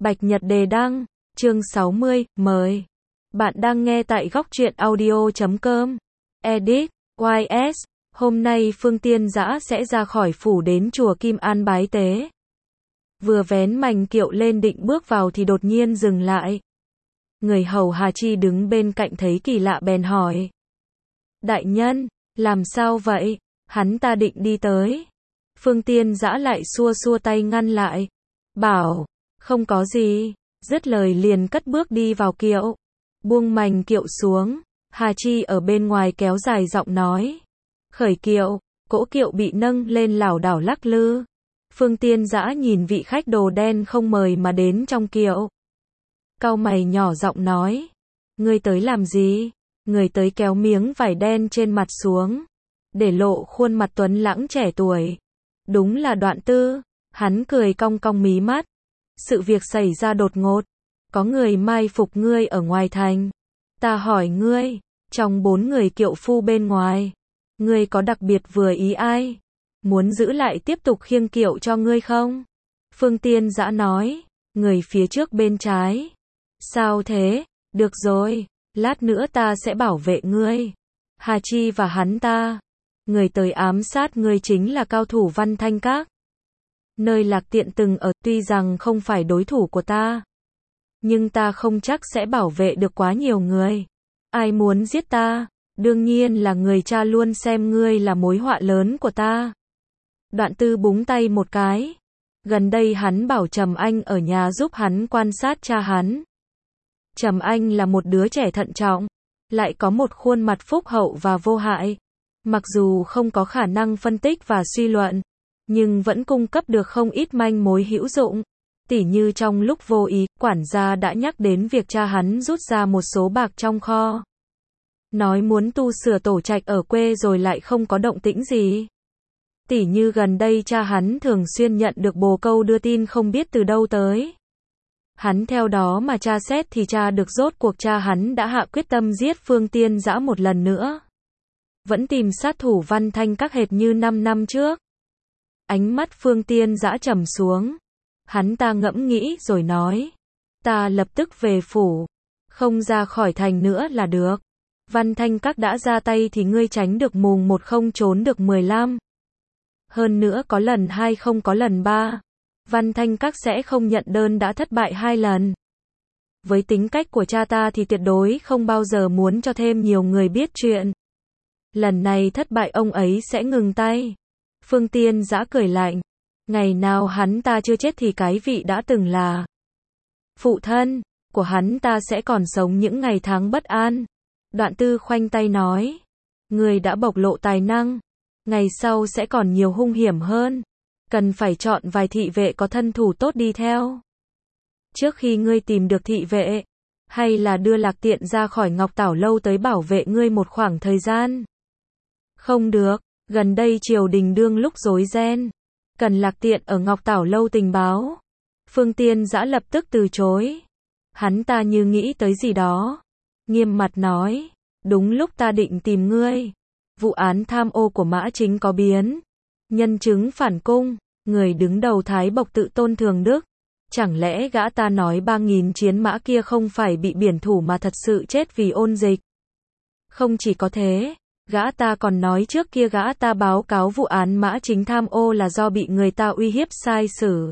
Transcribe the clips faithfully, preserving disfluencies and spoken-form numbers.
Bạch Nhật đề đăng, chương sáu mươi, mời. Bạn đang nghe tại góc truyện audio chấm com. Edit, Y S. Hôm nay Phương Tiên Dã sẽ ra khỏi phủ đến chùa Kim An bái tế. Vừa vén mành kiệu lên định bước vào thì đột nhiên dừng lại. Người hầu Hà Chi đứng bên cạnh thấy kỳ lạ bèn hỏi. Đại nhân, làm sao vậy? Hắn ta định đi tới. Phương Tiên Dã lại xua xua tay ngăn lại. Bảo, không có gì. Dứt lời liền cất bước đi vào kiệu. Buông mành kiệu xuống. Hà Chi ở bên ngoài kéo dài giọng nói. Khởi kiệu, cỗ kiệu bị nâng lên lảo đảo lắc lư. Phương Tiên Dã nhìn vị khách đồ đen không mời mà đến trong kiệu. Cau mày nhỏ giọng nói. Ngươi tới làm gì? Người tới kéo miếng vải đen trên mặt xuống. Để lộ khuôn mặt tuấn lãng trẻ tuổi. Đúng là Đoạn Tư. Hắn cười cong cong mí mắt. Sự việc xảy ra đột ngột. Có người mai phục ngươi ở ngoài thành. Ta hỏi ngươi, trong bốn người kiệu phu bên ngoài, ngươi có đặc biệt vừa ý ai? Muốn giữ lại tiếp tục khiêng kiệu cho ngươi không? Phương Tiên Dã nói, người phía trước bên trái. Sao thế? Được rồi, lát nữa ta sẽ bảo vệ ngươi. Hà Chi và hắn ta. Người tới ám sát ngươi chính là cao thủ Văn Thanh Các. Nơi Lạc Tiện từng ở, tuy rằng không phải đối thủ của ta. Nhưng ta không chắc sẽ bảo vệ được quá nhiều người. Ai muốn giết ta? Đương nhiên là người cha luôn xem ngươi là mối họa lớn của ta. Đoạn Tư búng tay một cái. Gần đây hắn bảo Trầm Anh ở nhà giúp hắn quan sát cha hắn. Trầm Anh là một đứa trẻ thận trọng, lại có một khuôn mặt phúc hậu và vô hại. Mặc dù không có khả năng phân tích và suy luận, nhưng vẫn cung cấp được không ít manh mối hữu dụng. Tỉ như trong lúc vô ý, quản gia đã nhắc đến việc cha hắn rút ra một số bạc trong kho. Nói muốn tu sửa tổ trạch ở quê rồi lại không có động tĩnh gì. Tỉ như gần đây cha hắn thường xuyên nhận được bồ câu đưa tin không biết từ đâu tới. Hắn theo đó mà tra xét thì tra được rốt cuộc cha hắn đã hạ quyết tâm giết Phương Tiên Dã một lần nữa. Vẫn tìm sát thủ Văn Thanh Các hệt như năm năm trước. Ánh mắt Phương Tiên Dã trầm xuống. Hắn ta ngẫm nghĩ rồi nói. Ta lập tức về phủ. Không ra khỏi thành nữa là được. Văn Thanh Các đã ra tay thì ngươi tránh được mùng một không trốn được mười lăm. Hơn nữa có lần hai không có lần ba. Văn Thanh Các sẽ không nhận đơn đã thất bại hai lần. Với tính cách của cha ta thì tuyệt đối không bao giờ muốn cho thêm nhiều người biết chuyện. Lần này thất bại ông ấy sẽ ngừng tay. Phương Tiên Dã cười lạnh. Ngày nào hắn ta chưa chết thì cái vị đã từng là phụ thân của hắn ta sẽ còn sống những ngày tháng bất an. Đoạn Tư khoanh tay nói. Người đã bộc lộ tài năng. Ngày sau sẽ còn nhiều hung hiểm hơn. Cần phải chọn vài thị vệ có thân thủ tốt đi theo. Trước khi ngươi tìm được thị vệ, hay là đưa Lạc Tiện ra khỏi Ngọc Tảo Lâu tới bảo vệ ngươi một khoảng thời gian. Không được, gần đây triều đình đương lúc rối ren. Cần Lạc Tiện ở Ngọc Tảo Lâu tình báo. Phương Tiên Dã lập tức từ chối. Hắn ta như nghĩ tới gì đó. Nghiêm mặt nói. Đúng lúc ta định tìm ngươi. Vụ án tham ô của Mã Chính có biến. Nhân chứng phản cung. Người đứng đầu Thái Bộc tự Tôn Thường Đức. Chẳng lẽ gã ta nói ba nghìn chiến mã kia không phải bị biển thủ mà thật sự chết vì ôn dịch? Không chỉ có thế. Gã ta còn nói trước kia gã ta báo cáo vụ án Mã Chính tham ô là do bị người ta uy hiếp sai sử.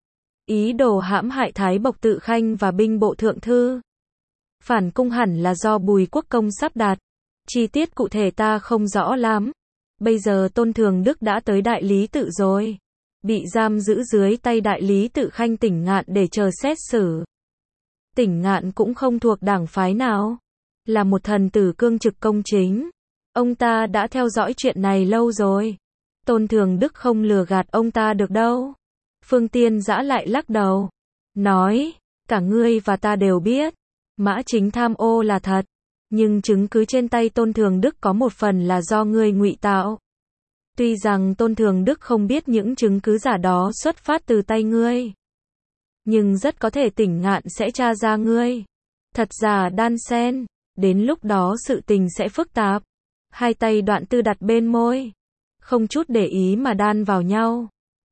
Ý đồ hãm hại Thái Bộc Tự Khanh và binh bộ thượng thư. Phản cung hẳn là do Bùi Quốc Công sắp đặt. Chi tiết cụ thể ta không rõ lắm. Bây giờ Tôn Thường Đức đã tới Đại Lý Tự rồi. Bị giam giữ dưới tay Đại Lý Tự Khanh Tỉnh Ngạn để chờ xét xử. Tỉnh Ngạn cũng không thuộc đảng phái nào. Là một thần tử cương trực công chính. Ông ta đã theo dõi chuyện này lâu rồi. Tôn Thường Đức không lừa gạt ông ta được đâu. Phương Tiên Dã lại lắc đầu. Nói, cả ngươi và ta đều biết. Mã Chính tham ô là thật. Nhưng chứng cứ trên tay Tôn Thường Đức có một phần là do ngươi ngụy tạo. Tuy rằng Tôn Thường Đức không biết những chứng cứ giả đó xuất phát từ tay ngươi. Nhưng rất có thể Tỉnh Ngạn sẽ tra ra ngươi. Thật giả đan xen. Đến lúc đó sự tình sẽ phức tạp. Hai tay Đoạn Tư đặt bên môi. Không chút để ý mà đan vào nhau.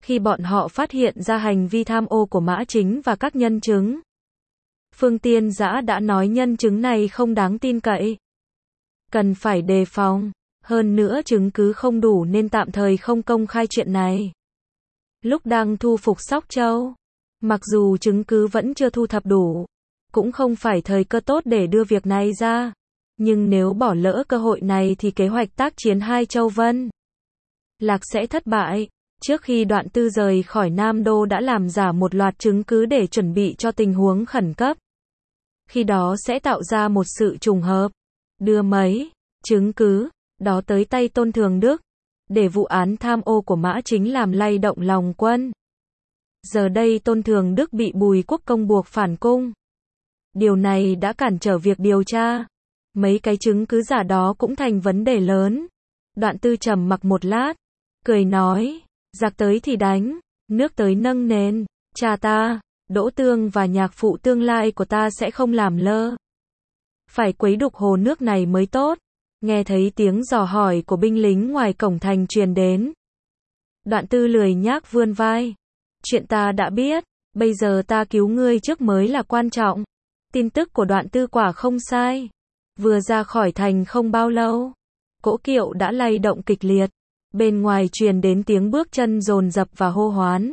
Khi bọn họ phát hiện ra hành vi tham ô của Mã Chính và các nhân chứng, Phương Tiên Dã đã nói nhân chứng này không đáng tin cậy, cần phải đề phòng. Hơn nữa chứng cứ không đủ nên tạm thời không công khai chuyện này. Lúc đang thu phục Sóc Châu, mặc dù chứng cứ vẫn chưa thu thập đủ, cũng không phải thời cơ tốt để đưa việc này ra. Nhưng nếu bỏ lỡ cơ hội này thì kế hoạch tác chiến hai Châu Vân Lạc sẽ thất bại. Trước khi Đoạn Tư rời khỏi Nam Đô đã làm giả một loạt chứng cứ để chuẩn bị cho tình huống khẩn cấp. Khi đó sẽ tạo ra một sự trùng hợp, đưa mấy chứng cứ đó tới tay Tôn Thường Đức, để vụ án tham ô của Mã Chính làm lay động lòng quân. Giờ đây Tôn Thường Đức bị Bùi Quốc Công buộc phản cung. Điều này đã cản trở việc điều tra. Mấy cái chứng cứ giả đó cũng thành vấn đề lớn. Đoạn Tư trầm mặc một lát, cười nói, giặc tới thì đánh, nước tới nâng nền, cha ta, Đỗ Tương và nhạc phụ tương lai của ta sẽ không làm lơ. Phải quấy đục hồ nước này mới tốt. Nghe thấy tiếng dò hỏi của binh lính ngoài cổng thành truyền đến. Đoạn Tư lười nhác vươn vai. Chuyện ta đã biết, bây giờ ta cứu ngươi trước mới là quan trọng. Tin tức của Đoạn Tư quả không sai. Vừa ra khỏi thành không bao lâu, cỗ kiệu đã lay động kịch liệt. Bên ngoài truyền đến tiếng bước chân dồn dập và hô hoán.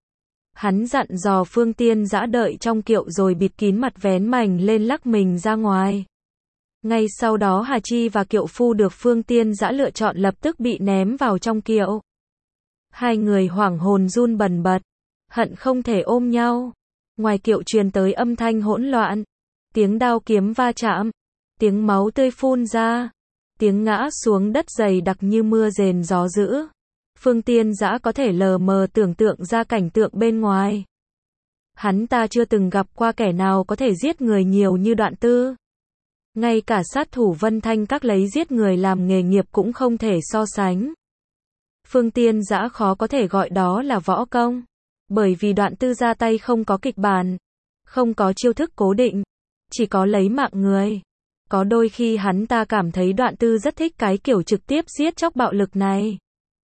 Hắn dặn dò Phương Tiên Dã đợi trong kiệu rồi bịt kín mặt vén mành lên lắc mình ra ngoài. Ngay sau đó Hà Chi và kiệu phu được Phương Tiên Dã lựa chọn lập tức bị ném vào trong kiệu. Hai người hoảng hồn run bần bật, hận không thể ôm nhau. Ngoài kiệu truyền tới âm thanh hỗn loạn, tiếng đao kiếm va chạm, tiếng máu tươi phun ra, tiếng ngã xuống đất dày đặc như mưa rền gió dữ. Phương Tiên Dã có thể lờ mờ tưởng tượng ra cảnh tượng bên ngoài. Hắn ta chưa từng gặp qua kẻ nào có thể giết người nhiều như Đoạn Tư. Ngay cả sát thủ Vân Thanh Các lấy giết người làm nghề nghiệp cũng không thể so sánh. Phương Tiên Dã khó có thể gọi đó là võ công, bởi vì Đoạn Tư ra tay không có kịch bản, không có chiêu thức cố định, chỉ có lấy mạng người. Có đôi khi hắn ta cảm thấy Đoạn Tư rất thích cái kiểu trực tiếp giết chóc bạo lực này.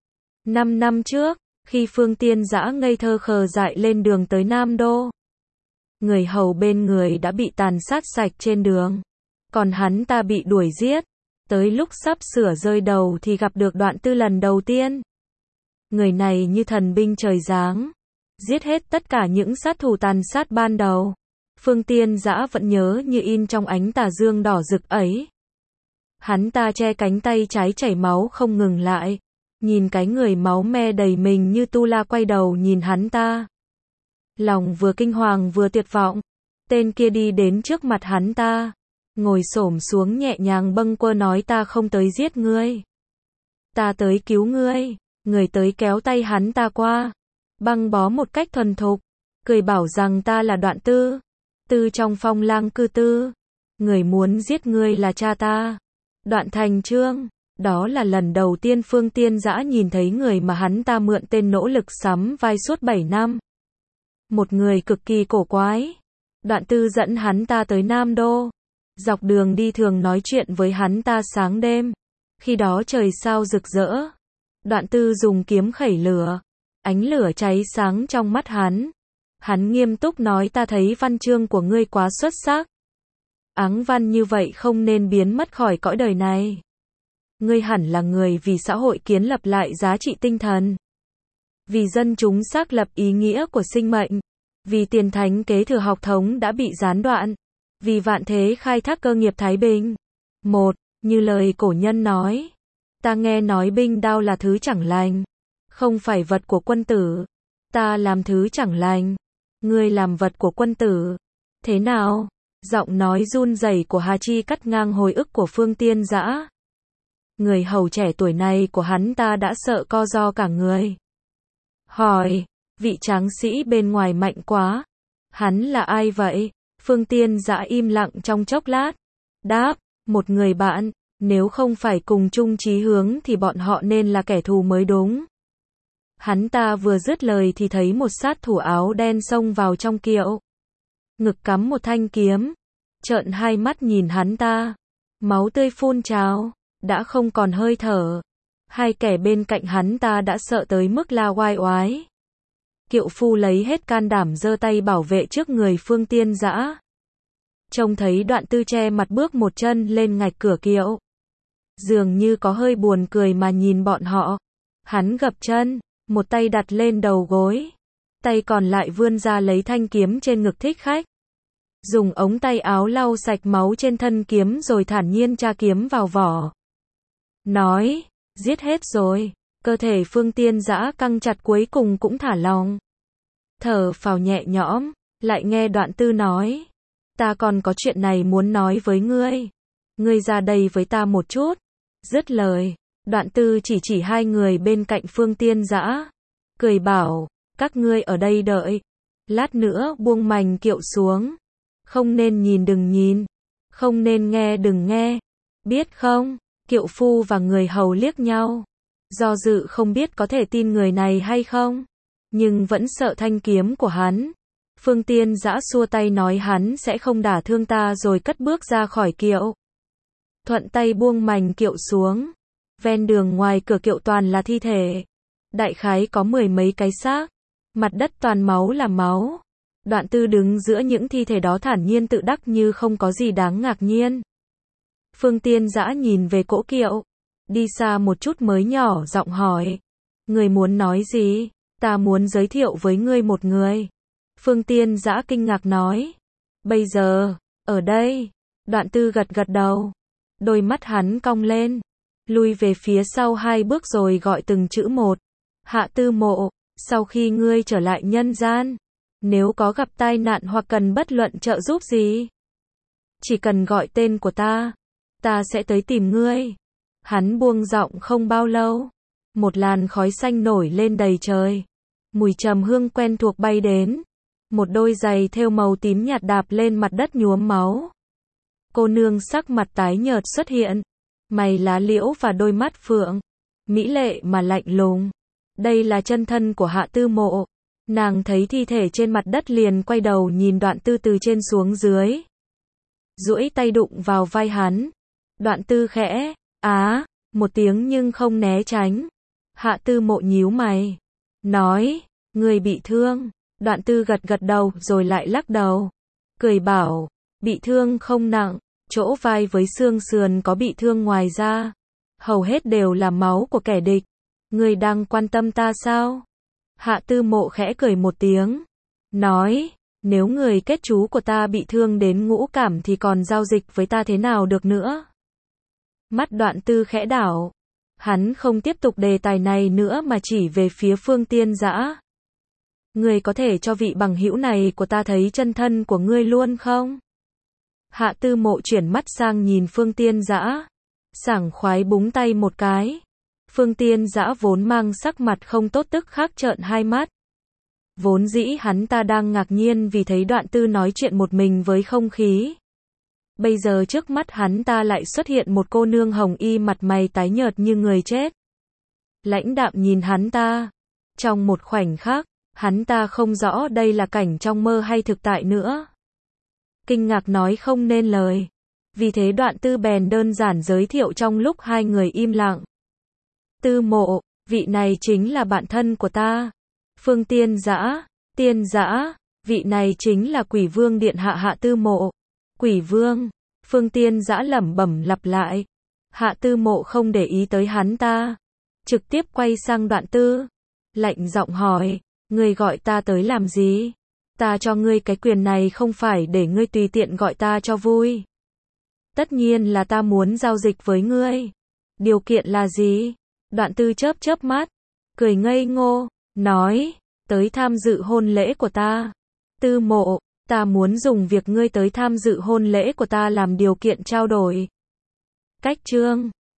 Năm năm trước, khi Phương Tiên Dã ngây thơ khờ dại lên đường tới Nam Đô, người hầu bên người đã bị tàn sát sạch trên đường, còn hắn ta bị đuổi giết. Tới lúc sắp sửa rơi đầu thì gặp được Đoạn Tư lần đầu tiên. Người này như thần binh trời giáng, giết hết tất cả những sát thủ tàn sát ban đầu. Phương Tiên Dã vẫn nhớ như in trong ánh tà dương đỏ rực ấy. Hắn ta che cánh tay trái chảy máu không ngừng lại, nhìn cái người máu me đầy mình như tu la quay đầu nhìn hắn ta. Lòng vừa kinh hoàng vừa tuyệt vọng. Tên kia đi đến trước mặt hắn ta, ngồi xổm xuống nhẹ nhàng bâng quơ nói ta không tới giết ngươi, ta tới cứu ngươi. Người tới kéo tay hắn ta qua, băng bó một cách thuần thục, cười bảo rằng ta là Đoạn Tư, Tư trong Phong Lang Cư Tư, người muốn giết ngươi là cha ta, Đoạn Thành Trương. Đó là lần đầu tiên Phương Tiên Dã nhìn thấy người mà hắn ta mượn tên nỗ lực sắm vai suốt bảy năm. Một người cực kỳ cổ quái. Đoạn Tư dẫn hắn ta tới Nam Đô. Dọc đường đi thường nói chuyện với hắn ta sáng đêm. Khi đó trời sao rực rỡ. Đoạn Tư dùng kiếm khẩy lửa. Ánh lửa cháy sáng trong mắt hắn. Hắn nghiêm túc nói ta thấy văn chương của ngươi quá xuất sắc. Áng văn như vậy không nên biến mất khỏi cõi đời này. Ngươi hẳn là người vì xã hội kiến lập lại giá trị tinh thần. Vì dân chúng xác lập ý nghĩa của sinh mệnh. Vì tiền thánh kế thừa học thống đã bị gián đoạn. Vì vạn thế khai thác cơ nghiệp thái bình. Một, như lời cổ nhân nói. Ta nghe nói binh đao là thứ chẳng lành. Không phải vật của quân tử. Ta làm thứ chẳng lành. Ngươi làm vật của quân tử. Thế nào? Giọng nói run rẩy của Hà Chi cắt ngang hồi ức của Phương Tiên Dã. Người hầu trẻ tuổi này của hắn ta đã sợ co ro cả người. Hỏi, vị tráng sĩ bên ngoài mạnh quá. Hắn là ai vậy? Phương Tiên Dã im lặng trong chốc lát. Đáp, một người bạn, nếu không phải cùng chung chí hướng thì bọn họ nên là kẻ thù mới đúng. Hắn ta vừa dứt lời thì thấy một sát thủ áo đen xông vào trong kiệu. Ngực cắm một thanh kiếm. Trợn hai mắt nhìn hắn ta. Máu tươi phun trào. Đã không còn hơi thở. Hai kẻ bên cạnh hắn ta đã sợ tới mức la oai oái. Kiệu phu lấy hết can đảm giơ tay bảo vệ trước người Phương Tiên Dã. Trông thấy Đoạn Tư che mặt bước một chân lên ngạch cửa kiệu. Dường như có hơi buồn cười mà nhìn bọn họ. Hắn gập chân, một tay đặt lên đầu gối. Tay còn lại vươn ra lấy thanh kiếm trên ngực thích khách. Dùng ống tay áo lau sạch máu trên thân kiếm rồi thản nhiên tra kiếm vào vỏ. Nói, giết hết rồi. Cơ thể Phương Tiên Dã căng chặt cuối cùng cũng thả lòng. Thở phào nhẹ nhõm, lại nghe Đoạn Tư nói. Ta còn có chuyện này muốn nói với ngươi. Ngươi ra đây với ta một chút. Dứt lời, Đoạn Tư chỉ chỉ hai người bên cạnh Phương Tiên Dã. Cười bảo, các ngươi ở đây đợi. Lát nữa buông mành kiệu xuống. Không nên nhìn đừng nhìn. Không nên nghe đừng nghe. Biết không? Kiệu phu và người hầu liếc nhau. Do dự không biết có thể tin người này hay không. Nhưng vẫn sợ thanh kiếm của hắn. Phương Tiên Dã xua tay nói hắn sẽ không đả thương ta rồi cất bước ra khỏi kiệu. Thuận tay buông mành kiệu xuống. Ven đường ngoài cửa kiệu toàn là thi thể. Đại khái có mười mấy cái xác. Mặt đất toàn máu là máu. Đoạn Tư đứng giữa những thi thể đó thản nhiên tự đắc như không có gì đáng ngạc nhiên. Phương Tiên Dã nhìn về cỗ kiệu. Đi xa một chút mới nhỏ giọng hỏi. Người muốn nói gì? Ta muốn giới thiệu với ngươi một người. Phương Tiên Dã kinh ngạc nói. Bây giờ, ở đây. Đoạn Tư gật gật đầu. Đôi mắt hắn cong lên. Lui về phía sau hai bước rồi gọi từng chữ một. Hạ Tư Mộ, sau khi ngươi trở lại nhân gian. Nếu có gặp tai nạn hoặc cần bất luận trợ giúp gì. Chỉ cần gọi tên của ta. Ta sẽ tới tìm ngươi. Hắn buông giọng không bao lâu. Một làn khói xanh nổi lên đầy trời. Mùi trầm hương quen thuộc bay đến. Một đôi giày thêu màu tím nhạt đạp lên mặt đất nhuốm máu. Cô nương sắc mặt tái nhợt xuất hiện. Mày lá liễu và đôi mắt phượng. Mỹ lệ mà lạnh lùng. Đây là chân thân của Hạ Tư Mộ. Nàng thấy thi thể trên mặt đất liền quay đầu nhìn Đoạn Tư từ trên xuống dưới. Duỗi tay đụng vào vai hắn. Đoạn Tư khẽ, á, một tiếng nhưng không né tránh. Hạ Tư Mộ nhíu mày. Nói, người bị thương. Đoạn Tư gật gật đầu rồi lại lắc đầu. Cười bảo, bị thương không nặng. Chỗ vai với xương sườn có bị thương ngoài ra. Hầu hết đều là máu của kẻ địch. Người đang quan tâm ta sao? Hạ Tư Mộ khẽ cười một tiếng. Nói, nếu người kết chú của ta bị thương đến ngũ cảm thì còn giao dịch với ta thế nào được nữa? Mắt Đoạn Tư khẽ đảo. Hắn không tiếp tục đề tài này nữa mà chỉ về phía Phương Tiên Dã. Người có thể cho vị bằng hữu này của ta thấy chân thân của ngươi luôn không? Hạ Tư Mộ chuyển mắt sang nhìn Phương Tiên Dã. Sảng khoái búng tay một cái. Phương Tiên Dã vốn mang sắc mặt không tốt tức khắc trợn hai mắt. Vốn dĩ hắn ta đang ngạc nhiên vì thấy Đoạn Tư nói chuyện một mình với không khí. Bây giờ trước mắt hắn ta lại xuất hiện một cô nương hồng y mặt mày tái nhợt như người chết. Lãnh đạm nhìn hắn ta. Trong một khoảnh khắc, hắn ta không rõ đây là cảnh trong mơ hay thực tại nữa. Kinh ngạc nói không nên lời. Vì thế Đoạn Tư bèn đơn giản giới thiệu trong lúc hai người im lặng. Tư Mộ, vị này chính là bạn thân của ta. Phương Tiên Dã, Tiên Dã, vị này chính là Quỷ Vương điện hạ Hạ Tư Mộ. Quỷ Vương, Phương Tiên Dã lẩm bẩm lặp lại. Hạ Tư Mộ không để ý tới hắn ta. Trực tiếp quay sang Đoạn Tư. Lạnh giọng hỏi, ngươi gọi ta tới làm gì? Ta cho ngươi cái quyền này không phải để ngươi tùy tiện gọi ta cho vui. Tất nhiên là ta muốn giao dịch với ngươi. Điều kiện là gì? Đoạn Tư chớp chớp mắt, cười ngây ngô, nói, tới tham dự hôn lễ của ta. Tư Mộ, ta muốn dùng việc ngươi tới tham dự hôn lễ của ta làm điều kiện trao đổi. Cách chương